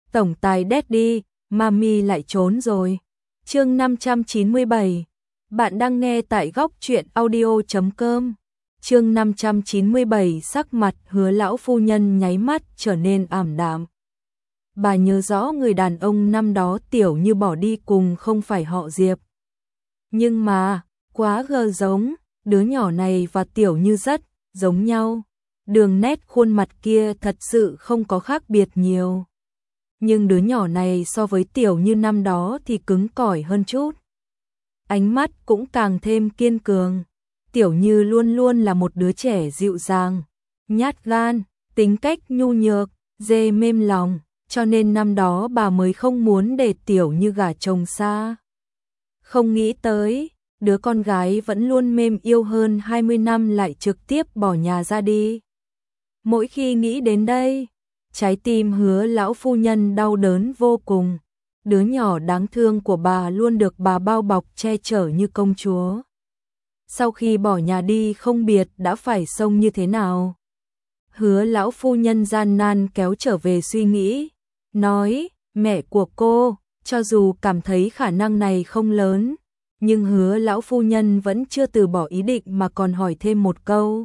tổng tài Daddy, Mami lại trốn rồi. Chương 597. Bạn đang nghe tại góc truyện audio.com. Chương 597, sắc mặt Hứa lão phu nhân nháy mắt trở nên ảm đạm. Bà nhớ rõ người đàn ông năm đó Tiểu Như bỏ đi cùng không phải họ Diệp. Nhưng mà, quá giống, đứa nhỏ này và Tiểu Như rất giống nhau. Đường nét khuôn mặt kia thật sự không có khác biệt nhiều. Nhưng đứa nhỏ này so với Tiểu Như năm đó thì cứng cỏi hơn chút. Ánh mắt cũng càng thêm kiên cường. Tiểu Như luôn luôn là một đứa trẻ dịu dàng, nhát gan, tính cách nhu nhược, dê mềm lòng, cho nên năm đó bà mới không muốn để Tiểu Như gả chồng xa. Không nghĩ tới, đứa con gái vẫn luôn mềm yêu hơn 20 năm lại trực tiếp bỏ nhà ra đi. Mỗi khi nghĩ đến đây, trái tim Hứa lão phu nhân đau đớn vô cùng. Đứa nhỏ đáng thương của bà luôn được bà bao bọc che chở như công chúa. Sau khi bỏ nhà đi không biết đã phải sống như thế nào. Hứa lão phu nhân gian nan kéo trở về suy nghĩ, nói, mẹ của cô, cho dù cảm thấy khả năng này không lớn, nhưng Hứa lão phu nhân vẫn chưa từ bỏ ý định mà còn hỏi thêm một câu.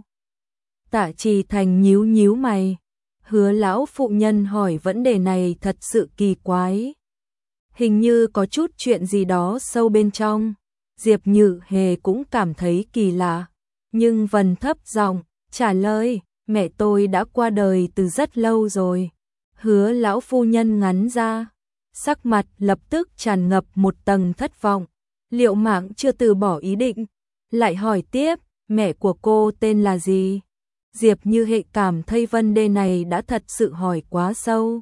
Tạ Trì Thành nhíu mày. Hứa lão phụ nhân hỏi vấn đề này thật sự kỳ quái. Hình như có chút chuyện gì đó sâu bên trong. Diệp Như Hề cũng cảm thấy kỳ lạ, nhưng vẫn thấp giọng trả lời, mẹ tôi đã qua đời từ rất lâu rồi. Hứa lão phu nhân ngắn ra, sắc mặt lập tức tràn ngập một tầng thất vọng. Liệu mạng chưa từ bỏ ý định, lại hỏi tiếp, mẹ của cô tên là gì? Diệp Như Hệ cảm thấy vấn đề này đã thật sự hỏi quá sâu.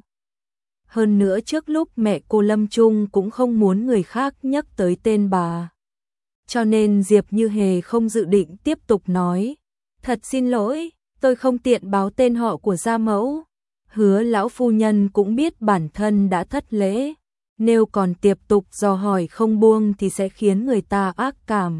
Hơn nữa trước lúc mẹ cô lâm chung cũng không muốn người khác nhắc tới tên bà. Cho nên Diệp Như Hề không dự định tiếp tục nói. Thật xin lỗi, tôi không tiện báo tên họ của gia mẫu. Hứa lão phu nhân cũng biết bản thân đã thất lễ. Nếu còn tiếp tục dò hỏi không buông thì sẽ khiến người ta ác cảm.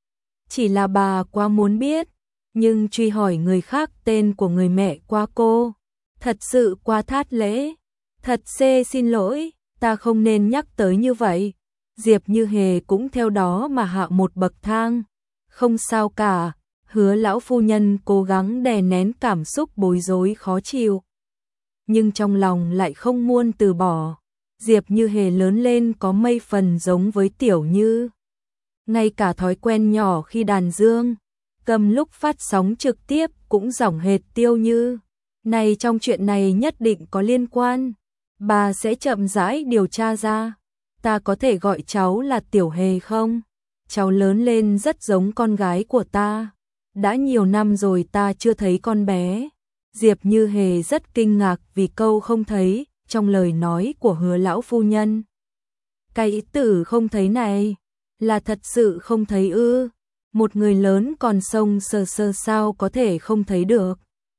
Chỉ là bà quá muốn biết. Nhưng truy hỏi người khác tên của người mẹ qua cô, thật sự quá thát lễ. Thật xin lỗi, ta không nên nhắc tới như vậy. Diệp Như Hề cũng theo đó mà hạ một bậc thang. Không sao cả, Hứa lão phu nhân cố gắng đè nén cảm xúc bối rối khó chịu. Nhưng trong lòng lại không muốn từ bỏ. Diệp Như Hề lớn lên có mấy phần giống với Tiểu Như. Ngay cả thói quen nhỏ khi đàn dương, cầm lúc phát sóng trực tiếp cũng giọng hệt Tiêu Như. Này trong chuyện này nhất định có liên quan. Bà sẽ chậm rãi điều tra ra. Ta có thể gọi cháu là Tiểu Hề không? Cháu lớn lên rất giống con gái của ta. Đã nhiều năm rồi ta chưa thấy con bé. Diệp Như Hề rất kinh ngạc vì câu không thấy trong lời nói của Hứa lão phu nhân. Cái ý tử không thấy này là thật sự không thấy ư? Một người lớn còn sông sờ sao có thể không thấy được.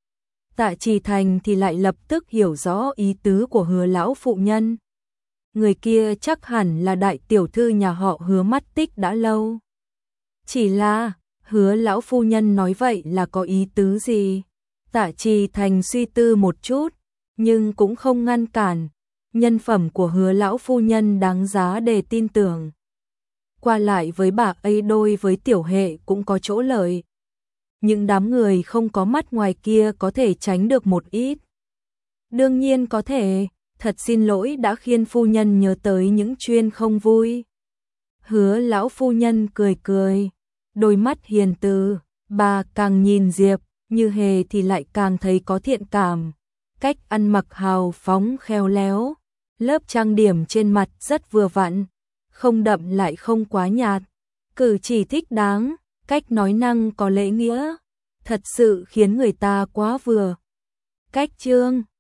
Tạ Trì Thành thì lại lập tức hiểu rõ ý tứ của Hứa lão phụ nhân. Người kia chắc hẳn là đại tiểu thư nhà họ Hứa mất tích đã lâu. Chỉ là, Hứa lão phu nhân nói vậy là có ý tứ gì? Tạ Trì Thành suy tư một chút, nhưng cũng không ngăn cản. Nhân phẩm của Hứa lão phu nhân đáng giá để tin tưởng. Qua lại với bà ấy đôi với Tiểu Hệ cũng có chỗ lợi. Những đám người không có mắt ngoài kia có thể tránh được một ít. Đương nhiên có thể, thật xin lỗi đã khiến phu nhân nhớ tới những chuyện không vui. Hứa lão phu nhân cười, đôi mắt hiền từ, bà càng nhìn Diệp Như Hề thì lại càng thấy có thiện cảm. Cách ăn mặc hào phóng khéo léo, lớp trang điểm trên mặt rất vừa vặn. Không đậm lại không quá nhạt, cử chỉ thích đáng, cách nói năng có lễ nghĩa, thật sự khiến người ta quá vừa. Cách chương